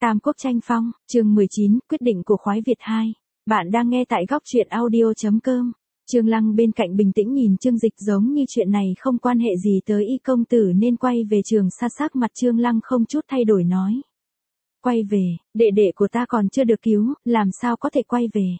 Tam Quốc tranh phong, chương 19, quyết định của khoái Việt 2. Bạn đang nghe tại góc truyện audio.com. Trương Lăng bên cạnh bình tĩnh nhìn Trương Dịch giống như chuyện này không quan hệ gì tới y công tử nên quay về Trường Sa. Sắc mặt Trương Lăng không chút thay đổi nói. Quay về, đệ đệ của ta còn chưa được cứu, làm sao có thể quay về.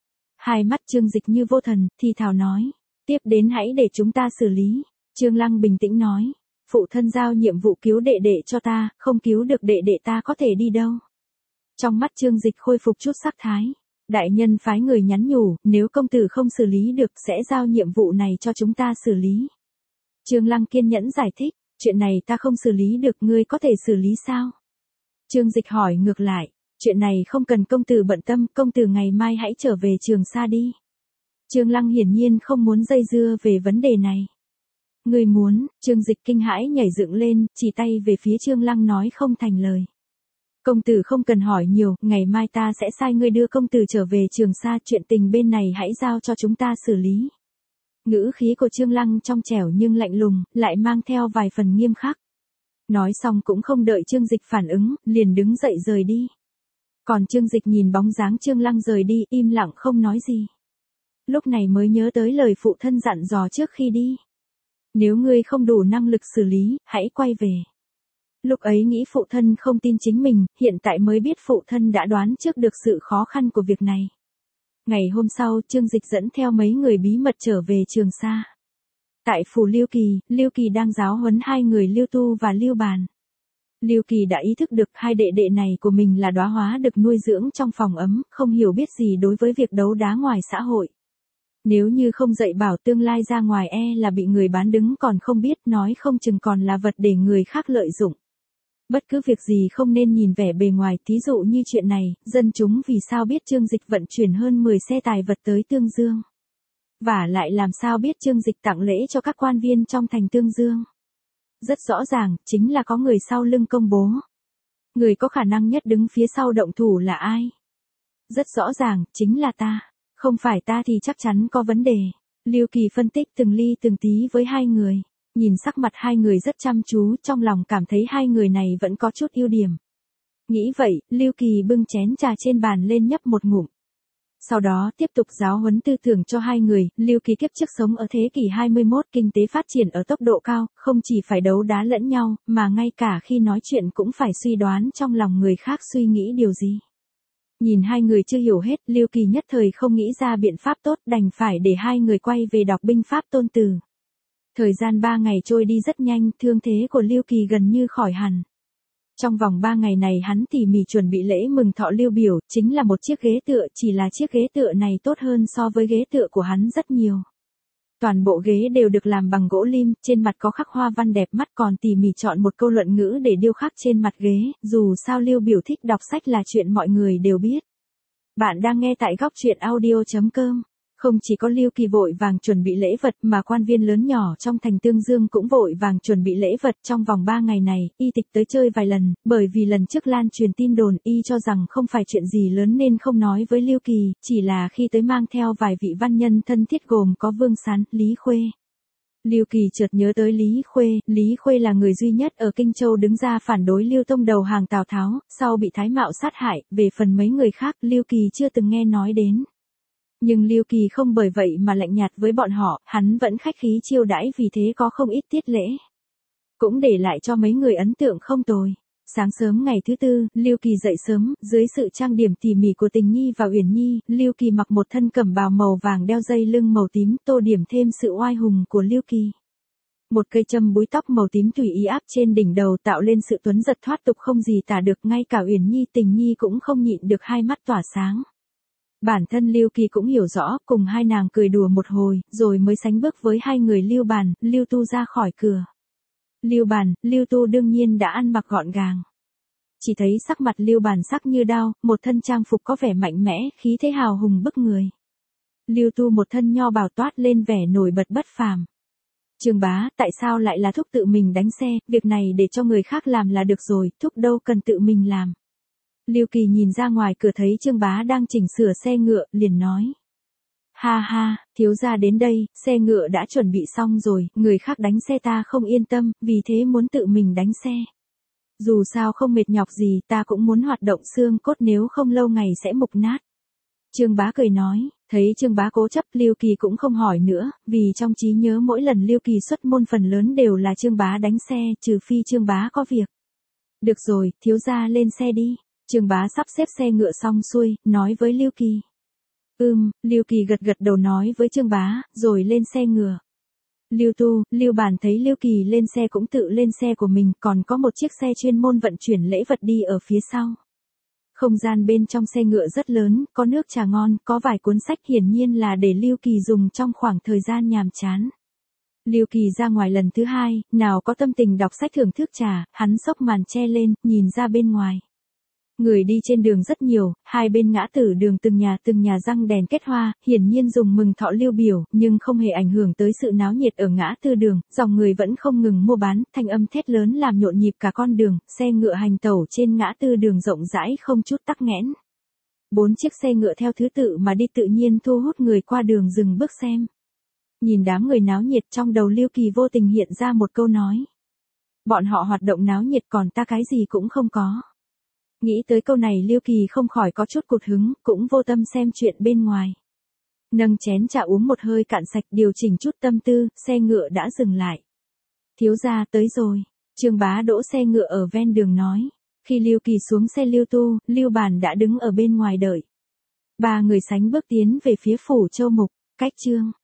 Hai mắt Trương Dịch như vô thần, thì thào nói. Tiếp đến hãy để chúng ta xử lý. Trương Lăng bình tĩnh nói. Phụ thân giao nhiệm vụ cứu đệ đệ cho ta, không cứu được đệ đệ ta có thể đi đâu. Trong mắt Trương Dịch khôi phục chút sắc thái. Đại nhân phái người nhắn nhủ, nếu công tử không xử lý được sẽ giao nhiệm vụ này cho chúng ta xử lý. Trương Lăng kiên nhẫn giải thích, chuyện này ta không xử lý được, ngươi có thể xử lý sao? Trương Dịch hỏi ngược lại, chuyện này không cần công tử bận tâm, công tử ngày mai hãy trở về Trường Sa đi. Trương Lăng hiển nhiên không muốn dây dưa về vấn đề này. Ngươi muốn, Trương Dịch kinh hãi nhảy dựng lên, chỉ tay về phía Trương Lăng nói không thành lời. Công tử không cần hỏi nhiều, ngày mai ta sẽ sai ngươi đưa công tử trở về Trường Sa, chuyện tình bên này hãy giao cho chúng ta xử lý. Ngữ khí của Trương Lăng trong trẻo nhưng lạnh lùng, lại mang theo vài phần nghiêm khắc. Nói xong cũng không đợi Trương Dịch phản ứng, liền đứng dậy rời đi. Còn Trương Dịch nhìn bóng dáng Trương Lăng rời đi, im lặng không nói gì. Lúc này mới nhớ tới lời phụ thân dặn dò trước khi đi. Nếu ngươi không đủ năng lực xử lý, hãy quay về. Lúc ấy nghĩ phụ thân không tin chính mình, hiện tại mới biết phụ thân đã đoán trước được sự khó khăn của việc này. Ngày hôm sau, Trương Dịch dẫn theo mấy người bí mật trở về Trường Sa. Tại phủ Lưu Kỳ đang giáo huấn hai người Lưu Tu và Lưu Bàn. Lưu Kỳ đã ý thức được hai đệ đệ này của mình là đóa hoa được nuôi dưỡng trong phòng ấm, không hiểu biết gì đối với việc đấu đá ngoài xã hội. Nếu như không dạy bảo tương lai ra ngoài là bị người bán đứng còn không biết, nói không chừng còn là vật để người khác lợi dụng. Bất cứ việc gì không nên nhìn vẻ bề ngoài, thí dụ như chuyện này, dân chúng vì sao biết Trương Dịch vận chuyển hơn 10 xe tài vật tới Tương Dương. Và lại làm sao biết Trương Dịch tặng lễ cho các quan viên trong thành Tương Dương. Rất rõ ràng, chính là có người sau lưng công bố. Người có khả năng nhất đứng phía sau động thủ là ai? Rất rõ ràng, chính là ta. Không phải ta thì chắc chắn có vấn đề. Lưu Kỳ phân tích từng ly từng tí với hai người. Nhìn sắc mặt hai người rất chăm chú, trong lòng cảm thấy hai người này vẫn có chút ưu điểm. Nghĩ vậy, Lưu Kỳ bưng chén trà trên bàn lên nhấp một ngụm. Sau đó tiếp tục giáo huấn tư tưởng cho hai người. Lưu Kỳ kiếp trước sống ở thế kỷ 21, kinh tế phát triển ở tốc độ cao, không chỉ phải đấu đá lẫn nhau, mà ngay cả khi nói chuyện cũng phải suy đoán trong lòng người khác suy nghĩ điều gì. Nhìn hai người chưa hiểu hết, Lưu Kỳ nhất thời không nghĩ ra biện pháp tốt, đành phải để hai người quay về đọc binh pháp Tôn Tử. Thời gian 3 ngày trôi đi rất nhanh, thương thế của Lưu Kỳ gần như khỏi hẳn. Trong vòng 3 ngày này hắn tỉ mỉ chuẩn bị lễ mừng thọ Lưu Biểu, chính là một chiếc ghế tựa, chỉ là chiếc ghế tựa này tốt hơn so với ghế tựa của hắn rất nhiều. Toàn bộ ghế đều được làm bằng gỗ lim, trên mặt có khắc hoa văn đẹp mắt, còn tỉ mỉ chọn một câu luận ngữ để điêu khắc trên mặt ghế, dù sao Lưu Biểu thích đọc sách là chuyện mọi người đều biết. Bạn đang nghe tại góc truyện audio.com. Không chỉ có Lưu Kỳ vội vàng chuẩn bị lễ vật mà quan viên lớn nhỏ trong thành Tương Dương cũng vội vàng chuẩn bị lễ vật. Trong vòng 3 ngày này, y tịch tới chơi vài lần, bởi vì lần trước lan truyền tin đồn y cho rằng không phải chuyện gì lớn nên không nói với Lưu Kỳ, chỉ là khi tới mang theo vài vị văn nhân thân thiết gồm có Vương Sán, Lý Khuê. Lưu Kỳ chợt nhớ tới Lý Khuê là người duy nhất ở Kinh Châu đứng ra phản đối Lưu Tông đầu hàng Tào Tháo, sau bị Thái Mạo sát hại, về phần mấy người khác Lưu Kỳ chưa từng nghe nói đến. Nhưng Lưu Kỳ không bởi vậy mà lạnh nhạt với bọn họ, hắn vẫn khách khí chiêu đãi, vì thế có không ít tiết lễ. Cũng để lại cho mấy người ấn tượng không tồi. Sáng sớm ngày thứ tư, Lưu Kỳ dậy sớm, dưới sự trang điểm tỉ mỉ của Tình Nhi và Uyển Nhi, Lưu Kỳ mặc một thân cẩm bào màu vàng đeo dây lưng màu tím, tô điểm thêm sự oai hùng của Lưu Kỳ. Một cây châm búi tóc màu tím tùy ý áp trên đỉnh đầu tạo lên sự tuấn giật thoát tục không gì tả được, ngay cả Uyển Nhi Tình Nhi cũng không nhịn được hai mắt tỏa sáng. Bản thân Lưu Kỳ cũng hiểu rõ, cùng hai nàng cười đùa một hồi, rồi mới sánh bước với hai người Lưu Bàn, Lưu Tu ra khỏi cửa. Lưu Bàn, Lưu Tu đương nhiên đã ăn mặc gọn gàng. Chỉ thấy sắc mặt Lưu Bàn sắc như đao, một thân trang phục có vẻ mạnh mẽ, khí thế hào hùng bức người. Lưu Tu một thân nho bào toát lên vẻ nổi bật bất phàm. Trương bá, tại sao lại là thúc tự mình đánh xe, việc này để cho người khác làm là được rồi, thúc đâu cần tự mình làm. Lưu Kỳ nhìn ra ngoài cửa thấy Trương bá đang chỉnh sửa xe ngựa, liền nói. Ha ha, thiếu gia đến đây, xe ngựa đã chuẩn bị xong rồi, người khác đánh xe ta không yên tâm, vì thế muốn tự mình đánh xe. Dù sao không mệt nhọc gì, ta cũng muốn hoạt động xương cốt, nếu không lâu ngày sẽ mục nát. Trương Bá cười nói, thấy Trương Bá cố chấp, Lưu Kỳ cũng không hỏi nữa, vì trong trí nhớ mỗi lần Lưu Kỳ xuất môn phần lớn đều là Trương Bá đánh xe, trừ phi Trương Bá có việc. Được rồi, thiếu gia lên xe đi. Trương Bá sắp xếp xe ngựa xong xuôi, nói với Lưu Kỳ. Lưu Kỳ gật gật đầu nói với Trương Bá, rồi lên xe ngựa. Lưu Tu, Lưu Bản thấy Lưu Kỳ lên xe cũng tự lên xe của mình, còn có một chiếc xe chuyên môn vận chuyển lễ vật đi ở phía sau. Không gian bên trong xe ngựa rất lớn, có nước trà ngon, có vài cuốn sách, hiển nhiên là để Lưu Kỳ dùng trong khoảng thời gian nhàm chán. Lưu Kỳ ra ngoài lần thứ hai, nào có tâm tình đọc sách thưởng thức trà, hắn xốc màn che lên, nhìn ra bên ngoài. Người đi trên đường rất nhiều, hai bên ngã tử đường từng nhà răng đèn kết hoa, hiển nhiên dùng mừng thọ Lưu biểu, nhưng không hề ảnh hưởng tới sự náo nhiệt ở ngã tư đường, dòng người vẫn không ngừng mua bán, thanh âm thét lớn làm nhộn nhịp cả con đường, xe ngựa hành tẩu trên ngã tư đường rộng rãi không chút tắc nghẽn. 4 chiếc xe ngựa theo thứ tự mà đi tự nhiên thu hút người qua đường dừng bước xem. Nhìn đám người náo nhiệt, trong đầu Lưu Kỳ vô tình hiện ra một câu nói. Bọn họ hoạt động náo nhiệt, còn ta cái gì cũng không có. Nghĩ tới câu này Lưu Kỳ không khỏi có chút cụt hứng, cũng vô tâm xem chuyện bên ngoài. Nâng chén trà uống một hơi cạn sạch, điều chỉnh chút tâm tư, xe ngựa đã dừng lại. Thiếu gia tới rồi. Trương Bá đỗ xe ngựa ở ven đường nói. Khi Lưu Kỳ xuống xe Lưu Tu, Lưu Bản đã đứng ở bên ngoài đợi. Ba người sánh bước tiến về phía phủ Châu Mục, cách Trương